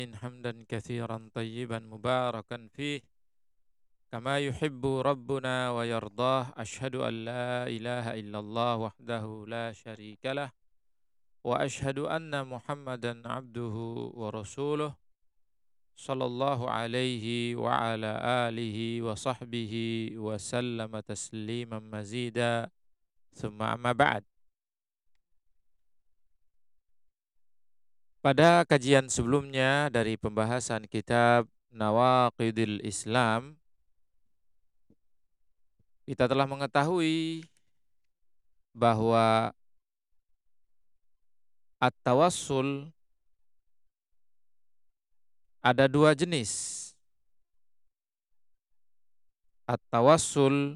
حمدا كثيرا طيبا مباركا فيه كما يحب ربنا ويرضاه. أشهد أن لا إله إلا الله وحده لا شريك له وأشهد أن محمدا عبده ورسوله صلى الله عليه وعلى آله وصحبه وسلم تسليما مزيدا ثم أما بعد. Pada kajian sebelumnya dari pembahasan kitab Nawaqidil Islam, kita telah mengetahui bahwa at-tawassul ada dua jenis. At-tawassul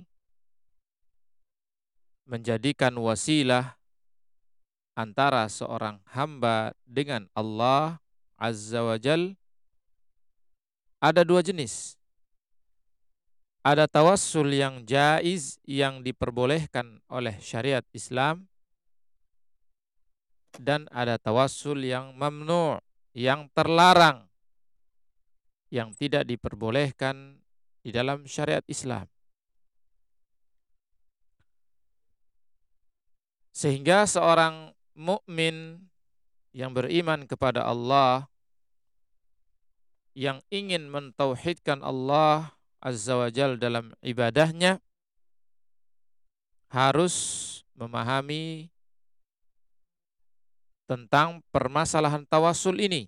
menjadikan wasilah antara seorang hamba dengan Allah Azza wa Jal. Ada dua jenis. Ada tawassul yang jaiz, yang diperbolehkan oleh syariat Islam, dan ada tawassul yang mamnu', yang terlarang, yang tidak diperbolehkan di dalam syariat Islam. Sehingga seorang mukmin yang beriman kepada Allah, yang ingin mentauhidkan Allah Azza wa Jal dalam ibadahnya, harus memahami tentang permasalahan tawassul ini,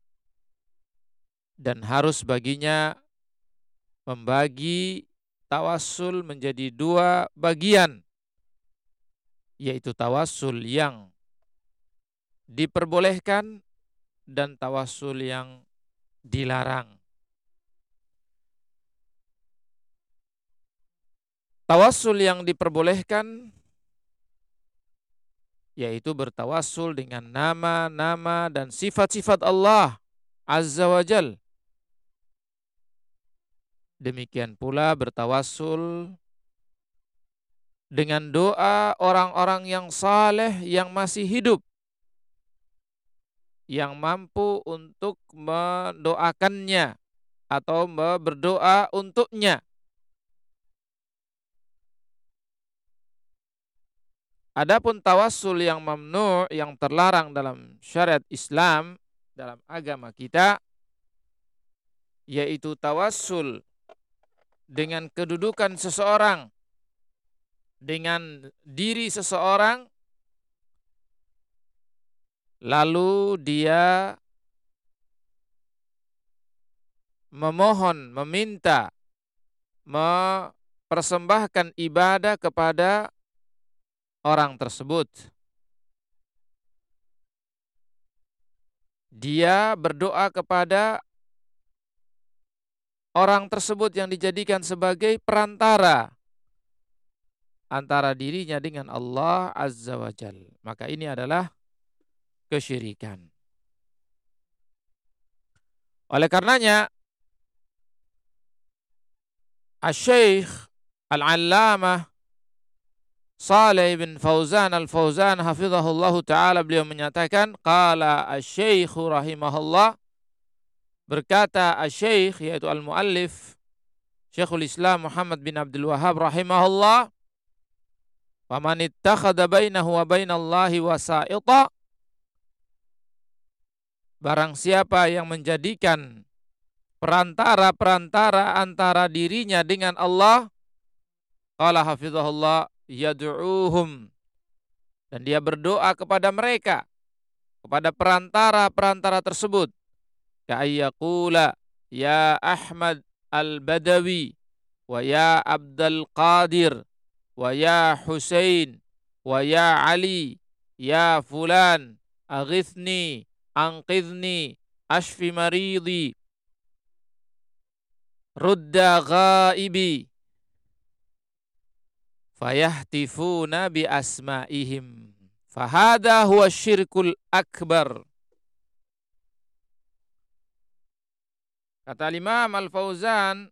dan harus baginya membagi tawassul menjadi dua bagian, yaitu tawassul yang diperbolehkan dan tawassul yang dilarang. Tawassul yang diperbolehkan yaitu bertawassul dengan nama-nama dan sifat-sifat Allah Azza wa Jal. Demikian pula bertawassul dengan doa orang-orang yang saleh yang masih hidup, yang mampu untuk mendoakannya atau berdoa untuknya. Adapun tawassul yang mamnu', yang terlarang dalam syariat Islam, dalam agama kita, yaitu tawassul dengan kedudukan seseorang, dengan diri seseorang, lalu dia memohon, meminta, mempersembahkan ibadah kepada orang tersebut. Dia berdoa kepada orang tersebut yang dijadikan sebagai perantara antara dirinya dengan Allah Azza wa Jal. Maka ini adalah kesyirikan. Oleh karenanya, Asy-Syaikh Al-Allamah Shalih bin Fauzan Al-Fauzan hafizahullahu ta'ala, beliau menyatakan, qala asy-Syaikh rahimahullah, berkata asy-Syaikh, yaitu al-muallif Syekhul Islam Muhammad bin Abdul Wahhab rahimahullah, faman ittakhadha bainahu wa bainallahi wasa'ita, barang siapa yang menjadikan perantara-perantara antara dirinya dengan Allah, qala hafizahullah, yad'uuhum, dan dia berdoa kepada mereka, kepada perantara-perantara tersebut, ka'ayyaqula ya Ahmad al-Badawi wa ya Abdul Qadir wa ya Husain wa ya Ali ya fulan aghithni anqidhni ashfi maridi rudda ghaibi, fayahtifuna bi asma'ihim, fahada huwa syirkul akbar. Kata Imam Al-Fauzan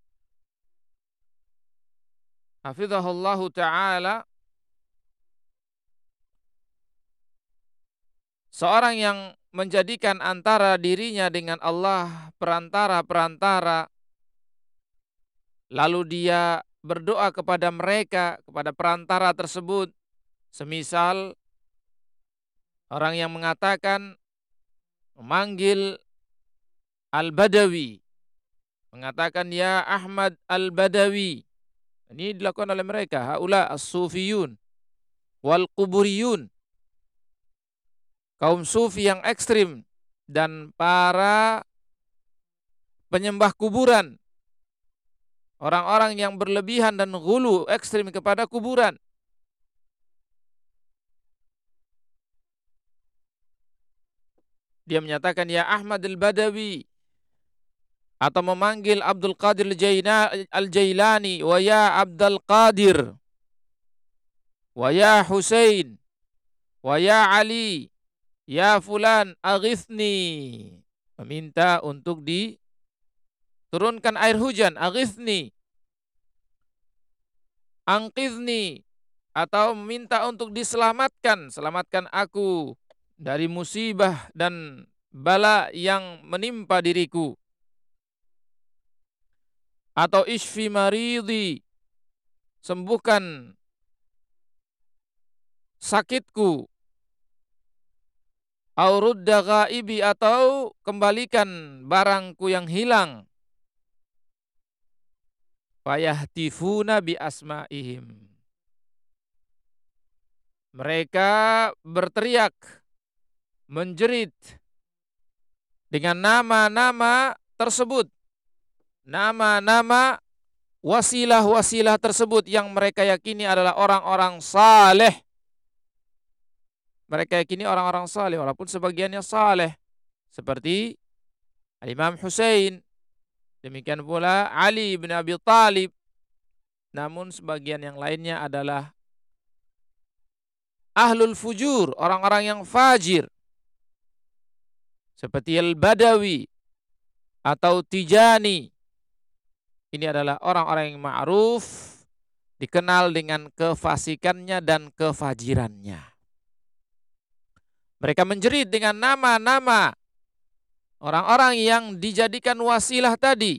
hafizahullahu ta'ala, seorang yang menjadikan antara dirinya dengan Allah perantara-perantara, lalu dia berdoa kepada mereka, kepada perantara tersebut, semisal orang yang mengatakan memanggil Al-Badawi, mengatakan ya Ahmad Al-Badawi. Ini dilakukan oleh mereka, haula as-sufiyun wal kuburiyun, kaum sufi yang ekstrim dan para penyembah kuburan, orang-orang yang berlebihan dan ghulu ekstrim kepada kuburan. Dia menyatakan ya Ahmad Al-Badawi, atau memanggil Abdul Qadir Al-Jailani, wa ya Abdul Qadir, wa ya Husain, wa ya Ali, ya fulan aghithni, meminta untuk diturunkan air hujan, aghithni, angqidhni, atau meminta untuk diselamatkan, selamatkan aku dari musibah dan bala yang menimpa diriku. Atau ishfi maridi, sembuhkan sakitku. Au rudda ghaibi, atau kembalikan barangku yang hilang. Fayahtifuna bi asma'ihim, mereka berteriak, menjerit dengan nama-nama tersebut, nama-nama wasilah-wasilah tersebut yang mereka yakini adalah orang-orang saleh. Mereka yakini orang-orang saleh walaupun sebagiannya saleh, seperti Imam Husain, demikian pula Ali bin Abi Thalib. Namun sebagian yang lainnya adalah ahlul fujur, orang-orang yang fajir, seperti Al-Badawi atau Tijani. Ini adalah orang-orang yang ma'ruf, dikenal dengan kefasikannya dan kefajirannya. Mereka menjerit dengan nama-nama orang-orang yang dijadikan wasilah tadi.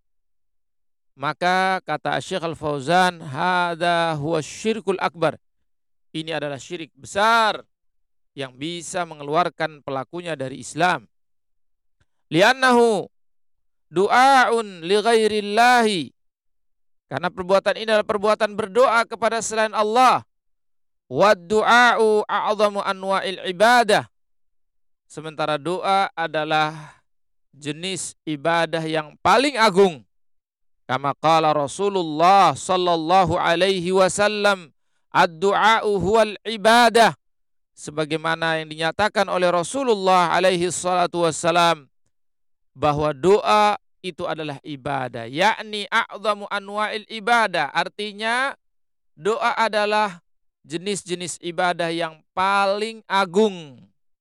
Maka kata Syekh Al-Fauzan, hadza huwa syirkul akbar. Ini adalah syirik besar yang bisa mengeluarkan pelakunya dari Islam. Li'annahu du'aun li ghairillahi, karena perbuatan ini adalah perbuatan berdoa kepada selain Allah. Wa du'a'u a'zamu anwa'il ibadah, sementara doa adalah jenis ibadah yang paling agung. Kama qala Rasulullah sallallahu alaihi wasallam, ad-du'a'u huwal ibadah, sebagaimana yang dinyatakan oleh Rasulullah alaihi salatu wassalam, bahwa doa itu adalah ibadah, yakni a'zamu anwa'il ibadah, artinya doa adalah jenis-jenis ibadah yang paling agung.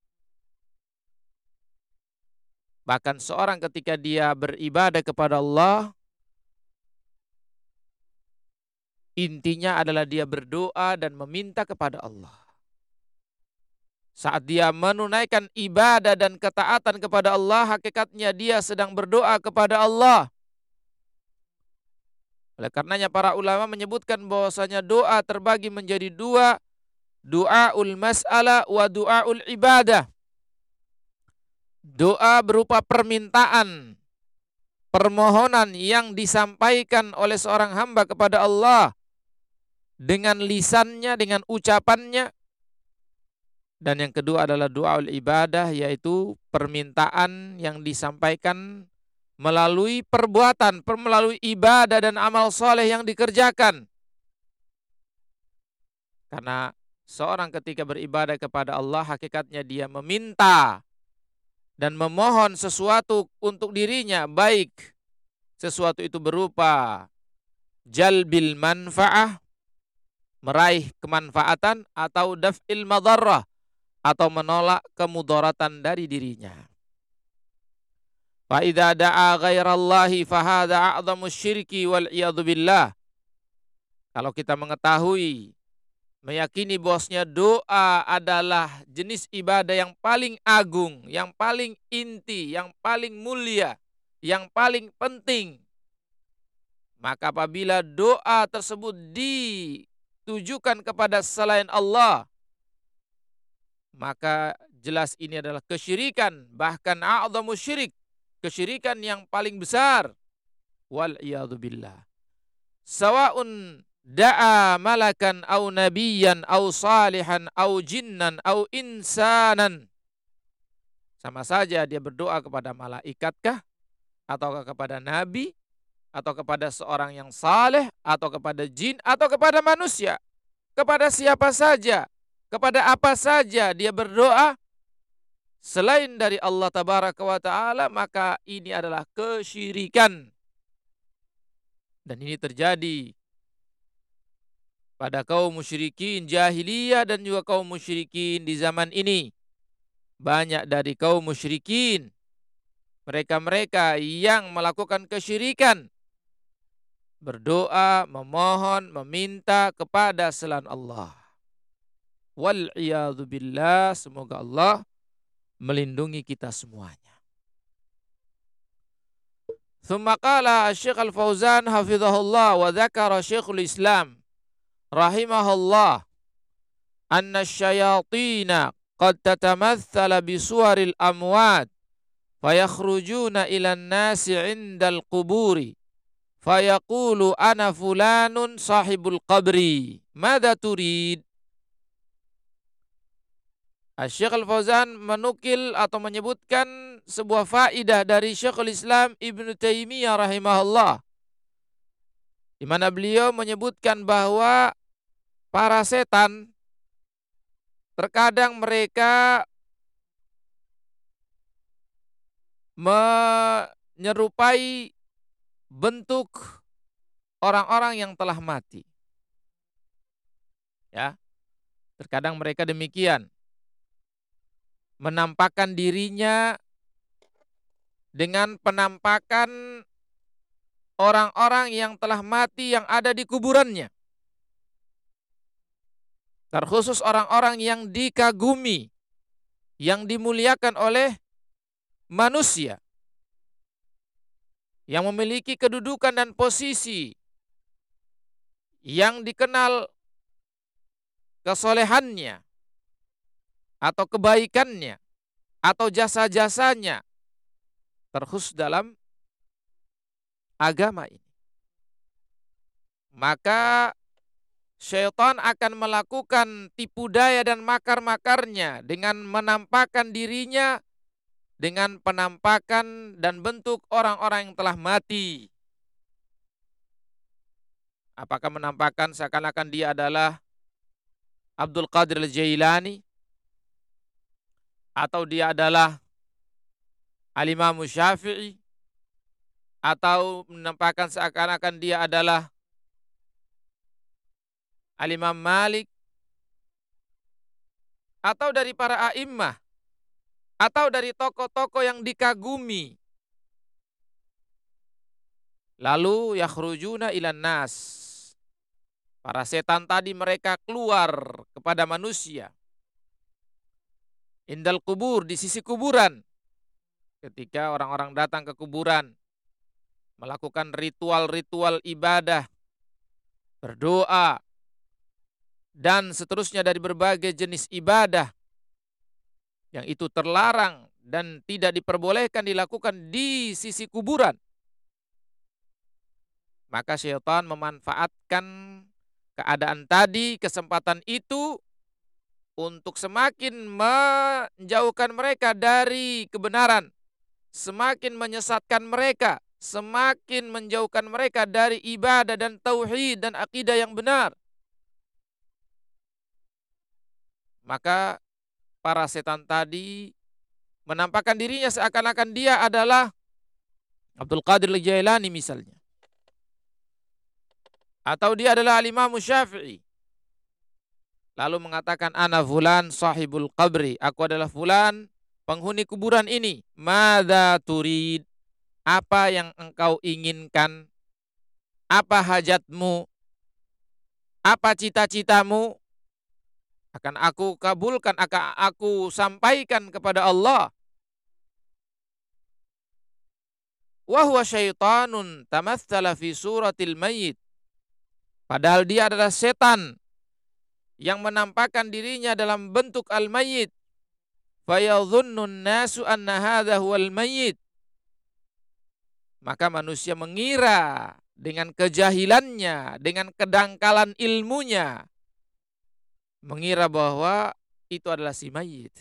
Bahkan seorang ketika dia beribadah kepada Allah, intinya adalah dia berdoa dan meminta kepada Allah. Saat dia menunaikan ibadah dan ketaatan kepada Allah, hakikatnya dia sedang berdoa kepada Allah. Oleh karenanya para ulama menyebutkan bahwasanya doa terbagi menjadi dua, du'aul mas'alah wa du'aul ibadah. Doa berupa permintaan, permohonan yang disampaikan oleh seorang hamba kepada Allah dengan lisannya, dengan ucapannya. Dan yang kedua adalah doaul ibadah, yaitu permintaan yang disampaikan melalui perbuatan, melalui ibadah dan amal soleh yang dikerjakan. Karena seorang ketika beribadah kepada Allah, hakikatnya dia meminta dan memohon sesuatu untuk dirinya, baik sesuatu itu berupa jalbil manfa'ah, meraih kemanfaatan, atau daf'il madarrah, atau menolak kemudaratan dari dirinya. Fa idza da'a ghairallahi fa hadza a'dhamu syirki wal iyadu billah. Kalau kita mengetahui meyakini bahwasanya doa adalah jenis ibadah yang paling agung, yang paling inti, yang paling mulia, yang paling penting. Maka apabila doa tersebut ditujukan kepada selain Allah, maka jelas ini adalah kesyirikan, bahkan a'dhamu syirik, kesyirikan yang paling besar. Wal iyadu billah. Sawa'un da'a malakan au nabiyan au salihan au jinnan au insanan. Sama saja dia berdoa kepada malaikatkah, atau kepada nabi, atau kepada seorang yang saleh, atau kepada jin, atau kepada manusia. Kepada siapa saja, kepada apa saja dia berdoa selain dari Allah Tabaraka wa Ta'ala, maka ini adalah kesyirikan. Dan ini terjadi pada kaum musyrikin jahiliyah dan juga kaum musyrikin di zaman ini. Banyak dari kaum musyrikin, mereka-mereka yang melakukan kesyirikan, berdoa, memohon, meminta kepada selain Allah. Wal'iyadu billah, semoga Allah melindungi kita semuanya. Thumma qala Syekh Al-Fauzan hafizahullah wa dzakara Syekhul Islam rahimahullah anna syayatina qad tatamathala bi suwaril amwat fayakhrujuna ila an-nasi 'indal quburi fayaqulu ana fulanun sahibul qabri madza turid. Syekh Al-Fauzan menukil atau menyebutkan sebuah faidah dari Syekhul Islam Ibnu Taimiyah rahimahullah, di mana beliau menyebutkan bahwa para setan terkadang mereka menyerupai bentuk orang-orang yang telah mati. Ya, terkadang mereka demikian, menampakkan dirinya dengan penampakan orang-orang yang telah mati yang ada di kuburannya. Terkhusus orang-orang yang dikagumi, yang dimuliakan oleh manusia, yang memiliki kedudukan dan posisi, yang dikenal kesolehannya, atau kebaikannya, atau jasa-jasanya, terkhusus dalam agama ini. Maka syaitan akan melakukan tipu daya dan makar-makarnya dengan menampakkan dirinya dengan penampakan dan bentuk orang-orang yang telah mati. Apakah menampakkan seakan-akan dia adalah Abdul Qadir Al-Jailani, atau dia adalah Al-Imam Syafi'i, atau menampakkan seakan-akan dia adalah Al-Imam Malik, atau dari para a'immah, atau dari tokoh-tokoh yang dikagumi. Lalu yakhrujuna ilan nas. Para setan tadi mereka keluar kepada manusia. Indal kubur, di sisi kuburan. Ketika orang-orang datang ke kuburan, melakukan ritual-ritual ibadah, berdoa, dan seterusnya dari berbagai jenis ibadah yang itu terlarang dan tidak diperbolehkan dilakukan di sisi kuburan. Maka syaitan memanfaatkan keadaan tadi, kesempatan itu, untuk semakin menjauhkan mereka dari kebenaran, semakin menyesatkan mereka, semakin menjauhkan mereka dari ibadah dan tauhid dan akidah yang benar. Maka para setan tadi menampakkan dirinya seakan-akan dia adalah Abdul Qadir Al-Jailani misalnya, atau dia adalah Al-Imam Syafi'i, lalu mengatakan ana fulan sahibul qabri, aku adalah fulan penghuni kuburan ini. Madza turid, apa yang engkau inginkan, apa hajatmu, apa cita-citamu? akan aku kabulkan, akan aku sampaikan kepada Allah. Wa huwa syaitanun tamattsala fi suratil mayyit. Padahal dia adalah setan yang menampakkan dirinya dalam bentuk al-mayyit. Fayadhunnun nasu anna hadha huwal mayyit. Maka manusia mengira dengan kejahilannya, dengan kedangkalan ilmunya, mengira bahwa itu adalah si mayit.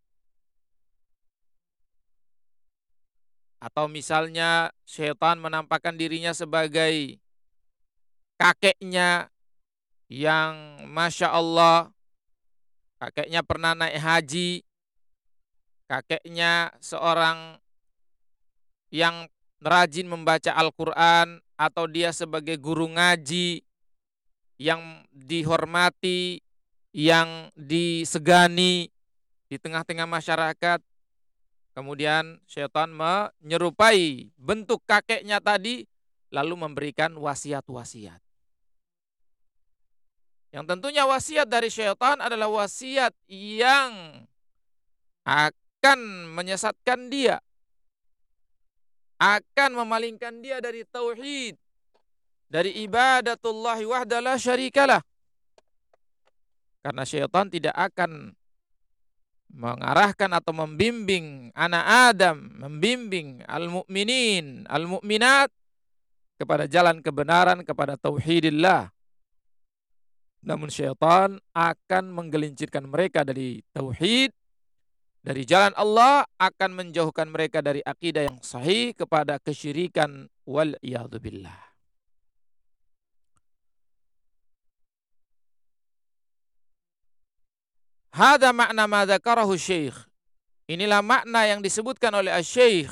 Atau misalnya syaitan menampakkan dirinya sebagai kakeknya yang Masya Allah, kakeknya pernah naik haji, kakeknya seorang yang rajin membaca Al-Quran, atau dia sebagai guru ngaji yang dihormati, yang disegani di tengah-tengah masyarakat. Kemudian syaitan menyerupai bentuk kakeknya tadi, lalu memberikan wasiat-wasiat. Yang tentunya wasiat dari syaitan adalah wasiat yang akan menyesatkan dia, akan memalingkan dia dari tauhid, dari ibadatullahi wahda la syarikalah. Karena syaitan tidak akan mengarahkan atau membimbing anak Adam, membimbing al-mu'minin, al-mu'minat kepada jalan kebenaran, kepada tauhidillah. Namun syaitan akan menggelincirkan mereka dari tauhid, dari jalan Allah, akan menjauhkan mereka dari akidah yang sahih kepada kesyirikan wal iyadzubillah. Hada makna ma dzakarahu syekh. Inilah makna yang disebutkan oleh asy-syekh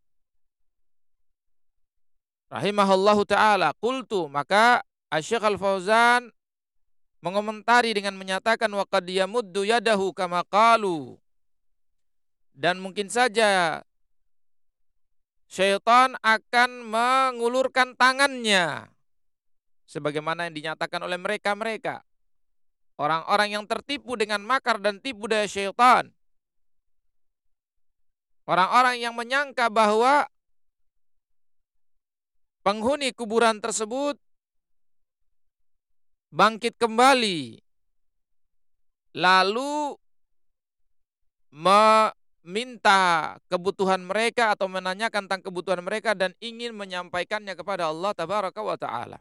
rahimahullahu taala. Qultu, maka asy-syekh Al-Fauzan mengomentari dengan menyatakan wa qad yamuddu yadahu kama qalu. Dan mungkin saja syaitan akan mengulurkan tangannya sebagaimana yang dinyatakan oleh mereka-mereka, orang-orang yang tertipu dengan makar dan tipu daya syaitan. Orang-orang yang menyangka bahwa penghuni kuburan tersebut bangkit kembali, lalu meminta kebutuhan mereka atau menanyakan tentang kebutuhan mereka dan ingin menyampaikannya kepada Allah tabaraka wa ta'ala.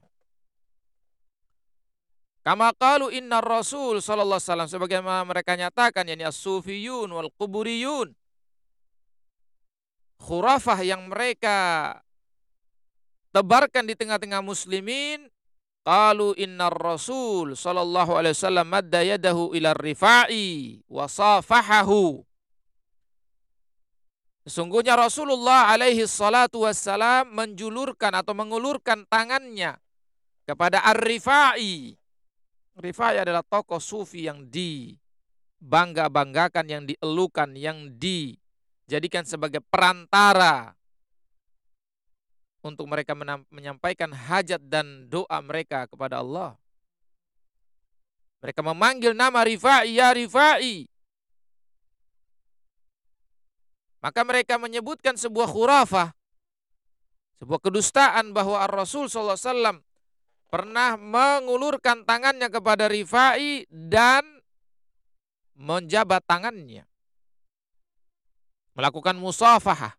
Kama qalu innar rasul sallallahu alaihi wasallam, sebagaimana mereka nyatakan, yakni as-sufiyun wal quburiyun, khurafah yang mereka tebarkan di tengah-tengah muslimin. Qalu innar rasul sallallahu alaihi wasallam madda yadahu ila rifa'i wa safahahu. Sesungguhnya Rasulullah alaihi salatu wassalam menjulurkan atau mengulurkan tangannya kepada Ar-Rifa'i. Rifa'i adalah tokoh sufi yang dibangga-banggakan, yang dielukan, yang dijadikan sebagai perantara untuk mereka menyampaikan hajat dan doa mereka kepada Allah. Mereka memanggil nama Rifa'i, ya Rifa'i. Maka mereka menyebutkan sebuah khurafah, sebuah kedustaan bahwa Ar-Rasul SAW pernah mengulurkan tangannya kepada Rifa'i dan menjabat tangannya, melakukan musafahah.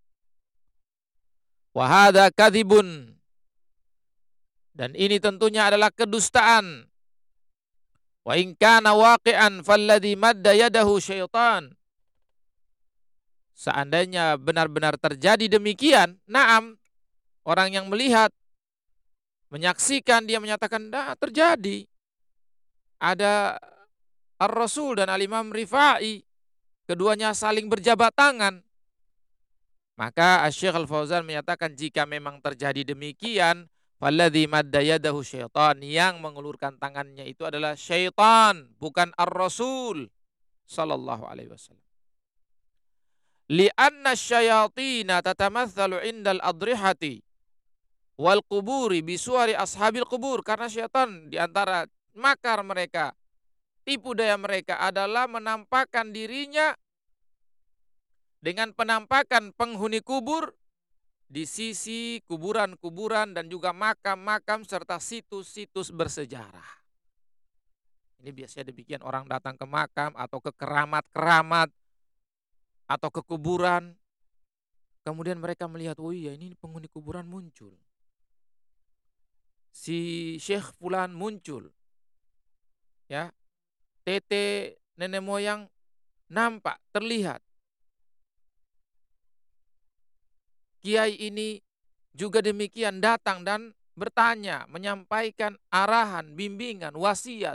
Wa hadza kadzibun. Dan ini tentunya adalah kedustaan. Wa in kana waqi'an falladzi madda yadahu syaitan. Seandainya benar-benar terjadi demikian, na'am, orang yang melihat, menyaksikan, dia menyatakan, nah, terjadi. Ada Ar-Rasul dan Al-Imam Rifa'i, keduanya saling berjabat tangan. Maka Asy-Syaikh Al-Fauzan menyatakan, jika memang terjadi demikian, falladzi madda yadahu syaitan, yang mengulurkan tangannya itu adalah syaitan, bukan Ar-Rasul sallallahu alaihi wasallam. Li'anna syayatina tatamatsalu indal adrihati wal quburi bisuari ashabil qubur. Karena syaitan di antara makar mereka Tipu daya mereka adalah menampakkan dirinya dengan penampakan penghuni kubur di sisi kuburan-kuburan dan juga makam-makam serta situs-situs bersejarah. Ini biasanya demikian, orang datang ke makam atau ke keramat-keramat atau ke kuburan. Kemudian mereka melihat, oh iya ini penghuni kuburan muncul. Si Syekh Fulan muncul. Ya, tete nenek moyang nampak, terlihat. Kiai ini juga demikian datang dan bertanya, menyampaikan arahan, bimbingan, wasiat.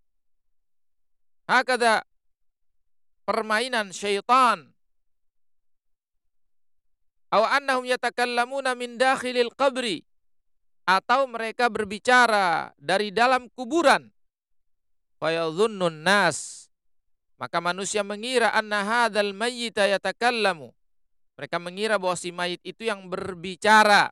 Hakada permainan syaitan. Aw annahum yatakallamuna min dakhilil qabri, atau mereka berbicara dari dalam kuburan. Fayadhunnun nas, maka manusia mengira anna hadzal mayyita yatakallamu. Mereka mengira bahwa si mayit itu yang berbicara.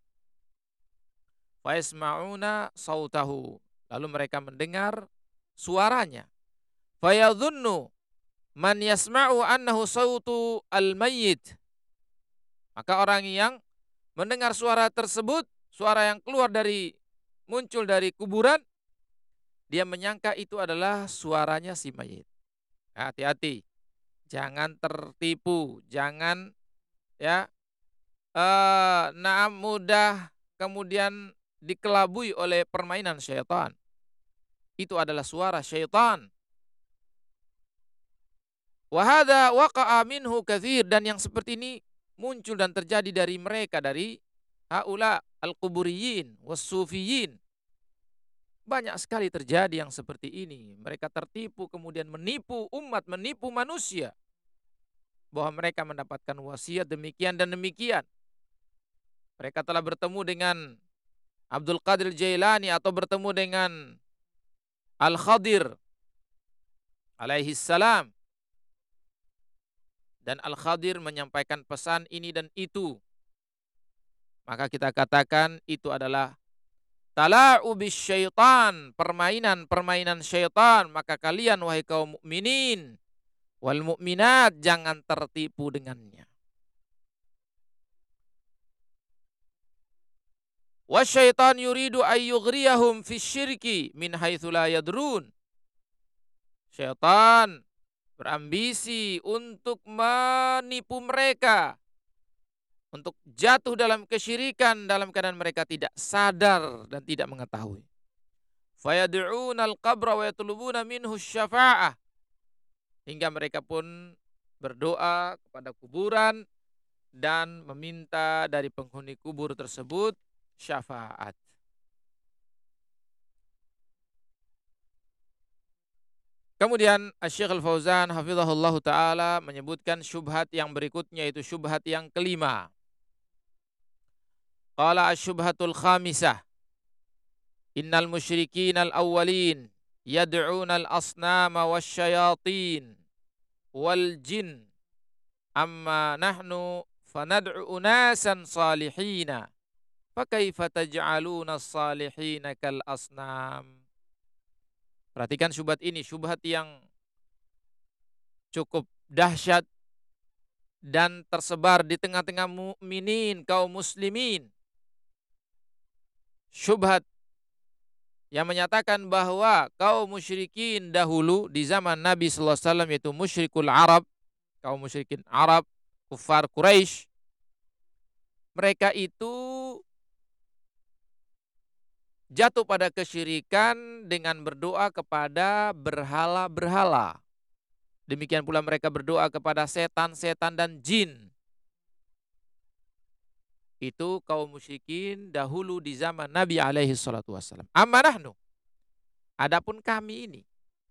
Fayasma'una sautahu, lalu mereka mendengar suaranya. Fayadhunnu man yasma'u annahu sautu al-mayyit. Maka orang yang mendengar suara tersebut, suara yang keluar muncul dari kuburan, dia menyangka itu adalah suaranya si mayit. Hati-hati, jangan tertipu, jangan ya mudah kemudian dikelabui oleh permainan syaitan. Itu adalah suara syaitan. Wa hadza waqa'a minhu katsir, dan yang seperti ini muncul dan terjadi dari mereka, dari haula al-quburiyin was-sufiyin. Banyak sekali terjadi yang seperti ini. Mereka tertipu kemudian menipu umat, menipu manusia bahwa mereka mendapatkan wasiat demikian dan demikian. Mereka telah bertemu dengan Abdul Qadir Jailani atau bertemu dengan Al-Khadir alaihi salam. Dan Al-Khadir menyampaikan pesan ini dan itu. Maka kita katakan itu adalah tala'ubis syaitan, permainan-permainan syaitan. Maka kalian wahai kaum mukminin wal mukminat jangan tertipu dengannya. Wasyaitan yuridu ayyughriyahum fisyirki min haitsu la yadrun. Syaitan berambisi untuk menipu mereka, untuk jatuh dalam kesyirikan dalam keadaan mereka tidak sadar dan tidak mengetahui. Fayad'una al-qabra wa yatlubuna minhu syafa'ah, hingga mereka pun berdoa kepada kuburan dan meminta dari penghuni kubur tersebut syafaat. Kemudian Asy-Syaikh Al-Fauzan hafizahullahu taala menyebutkan syubhat yang berikutnya, itu syubhat yang kelima. Qala asy-syubhatul khamisah, innal musyrikin al-awwalin yad'una al-asnama wasyayatin wal jin amma nahnu fanad'u unasan salihina fakaifa taj'aluna as-salihina kal asnam. Perhatikan syubhat ini, syubhat yang cukup dahsyat dan tersebar di tengah-tengah mukminin, kaum muslimin. Syubhat yang menyatakan bahwa kaum musyrikin dahulu di zaman Nabi sallallahu alaihi wasallam, yaitu musyrikul Arab, kaum musyrikin Arab, kufar Quraisy, mereka itu jatuh pada kesyirikan dengan berdoa kepada berhala-berhala. Demikian pula mereka berdoa kepada setan-setan dan jin. Itu kaum musyrikin dahulu di zaman Nabi alaihi salatu wassalam. Amma nahnu, adapun kami ini,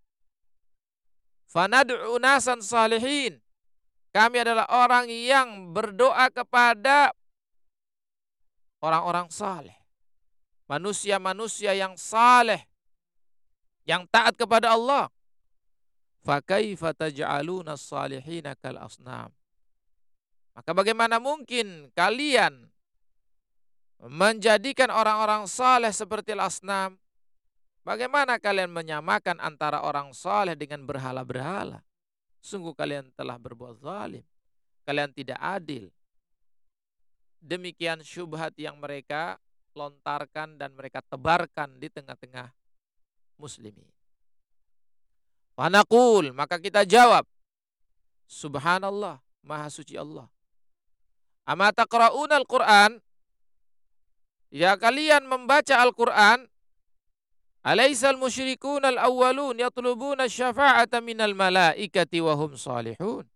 fanad'u nasan salihin, kami adalah orang yang berdoa kepada orang-orang saleh, manusia-manusia yang saleh, yang taat kepada Allah. Fakaifa taj'aluna as-salihina kal asnam. Maka bagaimana mungkin kalian menjadikan orang-orang saleh seperti al-asnam? Bagaimana kalian menyamakan antara orang saleh dengan berhala-berhala? Sungguh kalian telah berbuat zalim. Kalian tidak adil. Demikian syubhat yang mereka lontarkan dan mereka tebarkan di tengah-tengah muslimin. Fanaqul, maka kita jawab, Subhanallah, Maha Suci Allah. Ama taqra'una al-Qur'an? Ya kalian membaca Al-Qur'an? Alaisal musyrikun al-awwalun yatlubuna syafa'ata minal malaikati wa hum salihun.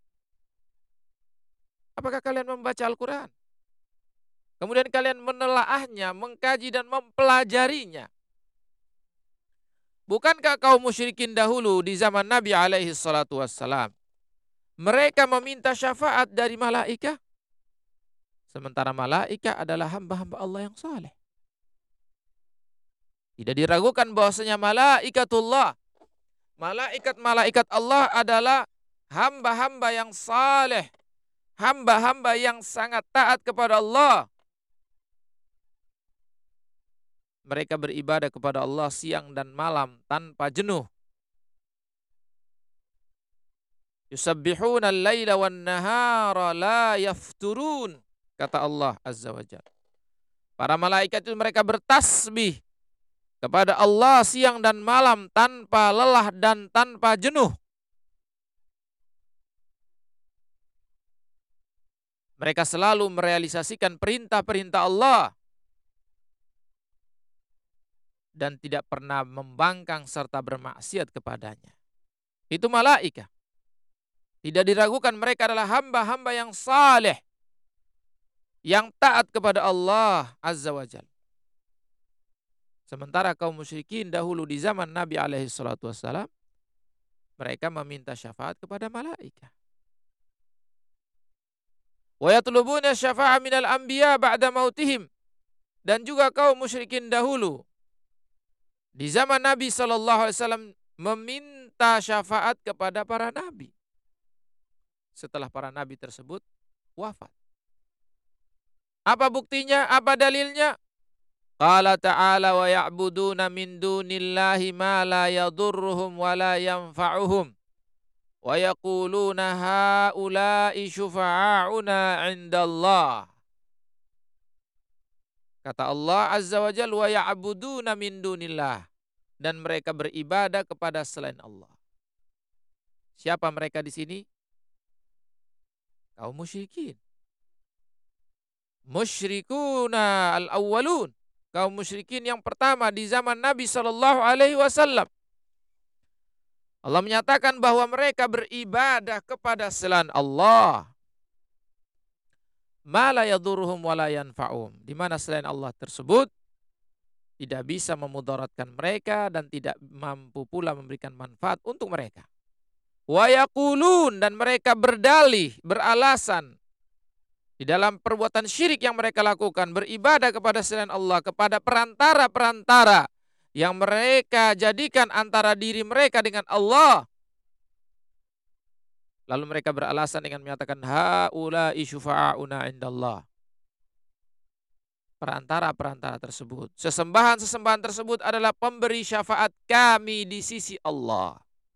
Apakah kalian membaca Al-Qur'an? Kemudian kalian menelaahnya, mengkaji dan mempelajarinya. Bukankah kaum musyrikin dahulu di zaman Nabi alaihi salatu wassalam, mereka meminta syafaat dari malaikat? Sementara malaikat adalah hamba-hamba Allah yang saleh. Tidak diragukan bahwasanya malaikatullah, malaikat-malaikat Allah adalah hamba-hamba yang saleh, hamba-hamba yang sangat taat kepada Allah. Mereka beribadah kepada Allah siang dan malam tanpa jenuh. Yusabbihuna al-laila wan nahara la yafturun, kata Allah Azza wa Jalla. Para malaikat itu mereka bertasbih kepada Allah siang dan malam tanpa lelah dan tanpa jenuh. Mereka selalu merealisasikan perintah-perintah Allah dan tidak pernah membangkang serta bermaksiat kepadanya. Itu malaikat. Tidak diragukan mereka adalah hamba-hamba yang saleh, yang taat kepada Allah Azza wa Jalla. Sementara kaum musyrikin dahulu di zaman Nabi alaihi salatu wassalam, mereka meminta syafaat kepada malaikat. Wa yatlubuna syafa'a minal anbiya ba'da mautihim. Dan juga kaum musyrikin dahulu di zaman Nabi SAW meminta syafaat kepada para nabi setelah para nabi tersebut wafat. Apa buktinya? Apa dalilnya? Qala ta'ala wa ya'buduna min dunillahi ma la yadurruhum wa la yanfa'uhum wa yaquluna haula'i syufa'auna 'indallah. Kata Allah Azza wa Jalla, wa ya'buduna min dunillah, dan mereka beribadah kepada selain Allah. Siapa mereka di sini? Kaum musyrikin. Musyrikuna al-awwalun, kaum musyrikin yang pertama di zaman Nabi sallallahu alaihi wasallam. Allah menyatakan bahwa mereka beribadah kepada selain Allah. Ma la yadurruhum wa la yanfa'um, di mana selain Allah tersebut tidak bisa memudaratkan mereka dan tidak mampu pula memberikan manfaat untuk mereka. Wa yaqulun, dan mereka berdalih, beralasan di dalam perbuatan syirik yang mereka lakukan, beribadah kepada selain Allah, kepada perantara-perantara yang mereka jadikan antara diri mereka dengan Allah. Lalu mereka beralasan dengan menyatakan haula'i syufa'auna 'indallah. Perantara-perantara tersebut, sesembahan-sesembahan tersebut adalah pemberi syafaat kami di sisi Allah.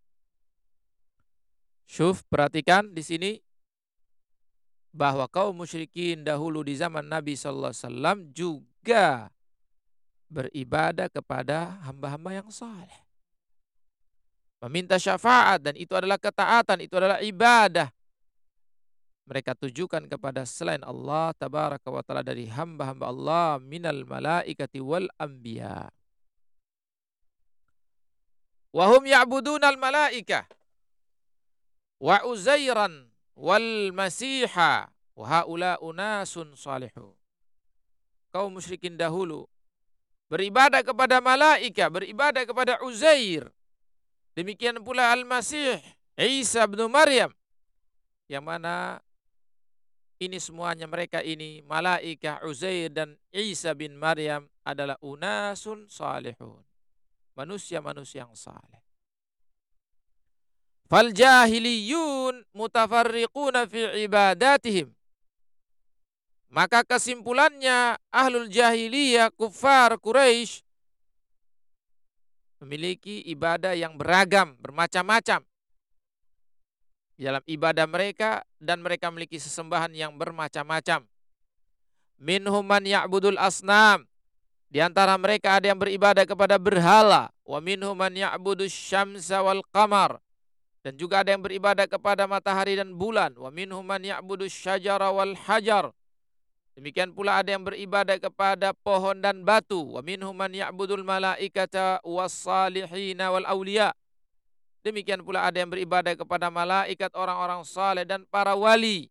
Syuf, perhatikan di sini bahwa kaum musyrikin dahulu di zaman Nabi sallallahu alaihi wasallam juga beribadah kepada hamba-hamba yang saleh. Meminta syafaat, dan itu adalah ketaatan, itu adalah ibadah. Mereka tujukan kepada selain Allah tabaraka wa ta'ala dari hamba-hamba Allah minal malaikati wal anbiya. Wa hum ya'budunal malaikah wa Uzairan wal Masiha wa haula unasun salihun. Kaum musyrikin dahulu beribadah kepada malaikat, beribadah kepada Uzair. Demikian pula Al-Masih, Isa bin Maryam, yang mana ini semuanya mereka ini malaikat Uzair dan Isa bin Maryam adalah unasun salihun, manusia-manusia yang saleh. Fal jahiliyun mutafarriquna fi ibadatihim. Maka kesimpulannya ahlul jahiliyah, kufar Quraisy, memiliki ibadah yang beragam, bermacam-macam dalam ibadah mereka, dan mereka memiliki sesembahan yang bermacam-macam. Minhum man ya'budul asnam, di antara mereka ada yang beribadah kepada berhala. Wa minhum man ya'budus syamsa wal qamar, dan juga ada yang beribadah kepada matahari dan bulan. Wa minhum man ya'budus syajara wal hajar, demikian pula ada yang beribadah kepada pohon dan batu. Wa minhum man ya'budul malaikata was salihina wal auliya, demikian pula ada yang beribadah kepada malaikat, orang-orang saleh dan para wali.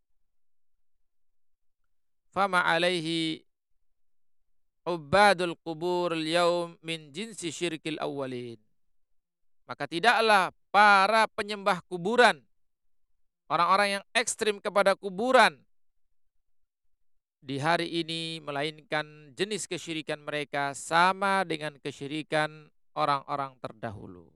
Fama alaihi ubadul qubur al-yaum min jinsi syirkil awwalin. Maka tidaklah para penyembah kuburan, orang-orang yang ekstrim kepada kuburan di hari ini, melainkan jenis kesyirikan mereka sama dengan kesyirikan orang-orang terdahulu.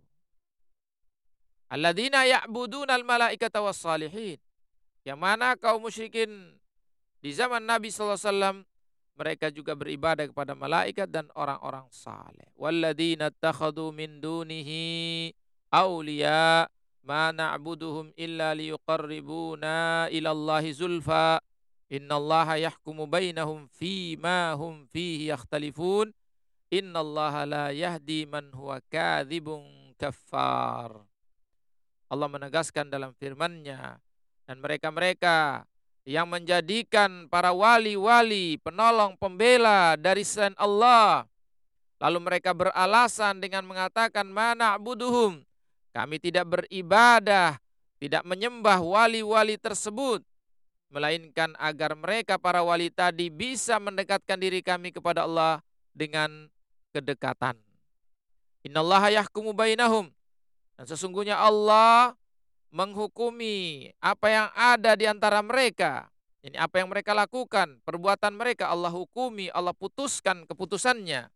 Alladzina ya'budunal malaikata was salihin, yang mana kaum musyrikin di zaman Nabi sallallahu alaihi wasallam mereka juga beribadah kepada malaikat dan orang-orang saleh. Walladzina ittakhadhu min dunihi awliya ma na'buduhum illa liyuqarribuna ilallahi zulfa innallaha yahkumu bainahum fima hum fihi yakhtalifun innallaha la yahdi man huwa kadzibun kaffar. Allah menegaskan dalam firman-Nya, dan mereka-mereka yang menjadikan para wali-wali, penolong, pembela dari selain Allah, lalu mereka beralasan dengan mengatakan mana na'buduhum, kami tidak beribadah, tidak menyembah wali-wali tersebut, melainkan agar mereka para wali tadi bisa mendekatkan diri kami kepada Allah dengan kedekatan. Innallaha yahkumu bainahum, dan sesungguhnya Allah menghukumi apa yang ada di antara mereka. Ini apa yang mereka lakukan, perbuatan mereka Allah hukumi, Allah putuskan keputusannya.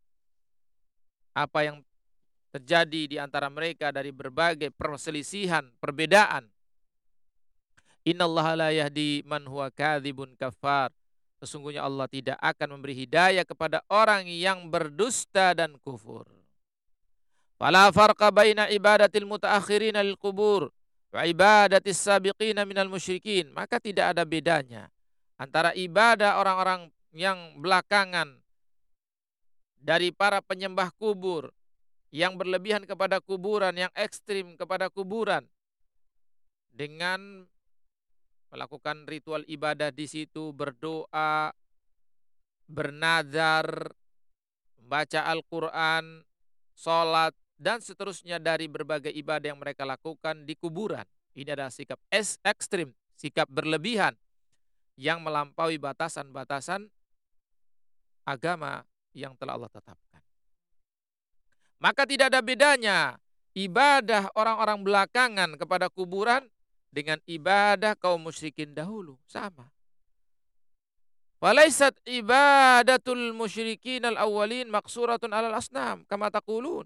Apa yang terjadi di antara mereka dari berbagai perselisihan, perbedaan. Innallaha la yahdi man huwa kadzibun kafar. Sesungguhnya Allah tidak akan memberi hidayah kepada orang yang berdusta dan kufur. Fala farqa baina ibadatil mutaakhirina lil qubur wa ibadatis sabiqina minal musyrikin. Maka tidak ada bedanya antara ibadah orang-orang yang belakangan dari para penyembah kubur, yang berlebihan kepada kuburan, yang ekstrim kepada kuburan, dengan melakukan ritual ibadah di situ, berdoa, bernazar, membaca Al-Quran, sholat, dan seterusnya dari berbagai ibadah yang mereka lakukan di kuburan. Ini adalah sikap ekstrim, sikap berlebihan yang melampaui batasan-batasan agama yang telah Allah tetapkan. Maka tidak ada bedanya ibadah orang-orang belakangan kepada kuburan dengan ibadah kaum musyrikin dahulu, sama. Walaisat ibadatul musyrikin al-awwalin maqsuratun alal asnam kama taqulun.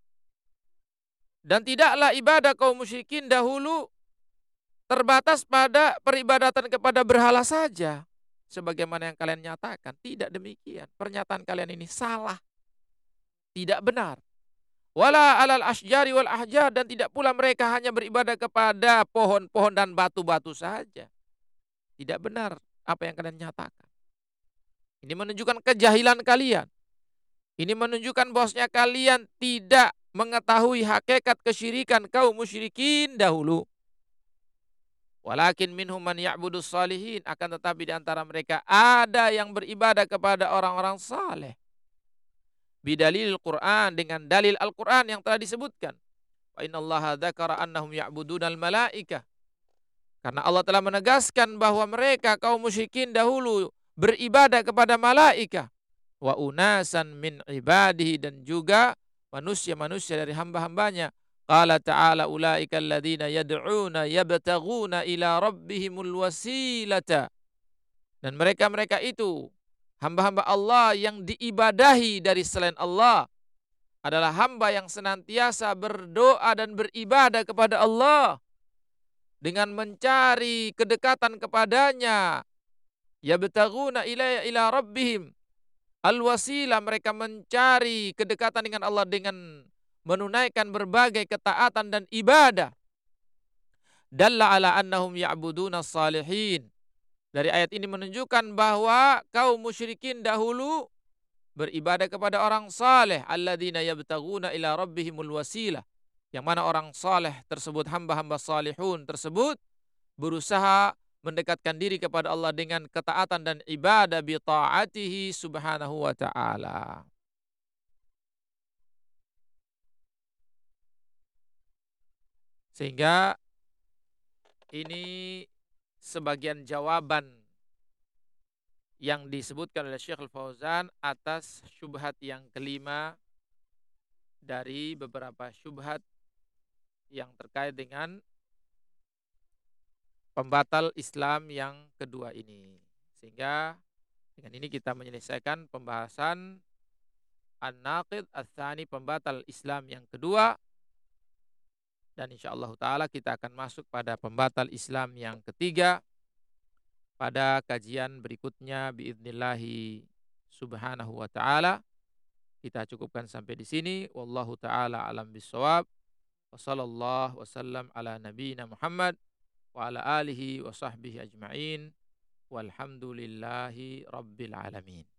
Dan tidaklah ibadah kaum musyrikin dahulu terbatas pada peribadatan kepada berhala saja, sebagaimana yang kalian nyatakan. Tidak demikian. Pernyataan kalian ini salah, tidak benar. Wala alal asjari wal ahjar, dan tidak pula mereka hanya beribadah kepada pohon-pohon dan batu-batu saja. Tidak benar apa yang kalian nyatakan. Ini menunjukkan kejahilan kalian. Ini menunjukkan bahwasanya kalian tidak mengetahui hakikat kesyirikan kaum musyrikin dahulu. Walakin minhum man ya'budus salihin, akan tetapi di antara mereka ada yang beribadah kepada orang-orang saleh. Bidalil Quran, dengan dalil Al-Quran yang telah disebutkan. Wa innallaha dzakara annahum ya'budunal malaikah. Karena Allah telah menegaskan bahwa mereka kaum musyrikin dahulu beribadah kepada malaikah. Wa unasan min ibadihi, dan juga manusia-manusia dari hamba-hambanya. Qala ta'ala ulaika alladhina yad'una yabtaghuna ila rabbihimul wasilata. Dan mereka-mereka itu hamba-hamba Allah yang diibadahi dari selain Allah adalah hamba yang senantiasa berdoa dan beribadah kepada Allah dengan mencari kedekatan kepadanya. Yabtaghuna ila rabbihim al-wasilah, mereka mencari kedekatan dengan Allah dengan menunaikan berbagai ketaatan dan ibadah. Dalla ala annahum ya'buduna salihin. Dari ayat ini menunjukkan bahwa kaum musyrikin dahulu beribadah kepada orang saleh, alladzina yabtaguna ila rabbihimul wasilah. Yang mana orang saleh tersebut, hamba-hamba salihun tersebut berusaha mendekatkan diri kepada Allah dengan ketaatan dan ibadah bi ta'atihi subhanahu wa ta'ala. Sehingga ini sebagian jawaban yang disebutkan oleh Syekh Al-Fauzan atas syubhat yang kelima dari beberapa syubhat yang terkait dengan pembatal Islam yang kedua ini. Sehingga dengan ini kita menyelesaikan pembahasan An-Naqid Ats-Tsani, pembatal Islam yang kedua. Dan insyaallah ta'ala kita akan masuk pada pembatal Islam yang ketiga pada kajian berikutnya biidnillahi subhanahu wa ta'ala. Kita cukupkan sampai di sini. Wallahu ta'ala alam bissawab. Wa sallallahu wasallam ala nabiyyina Muhammad wa ala alihi wa sahbihi ajma'in. Walhamdulillahi rabbil alamin.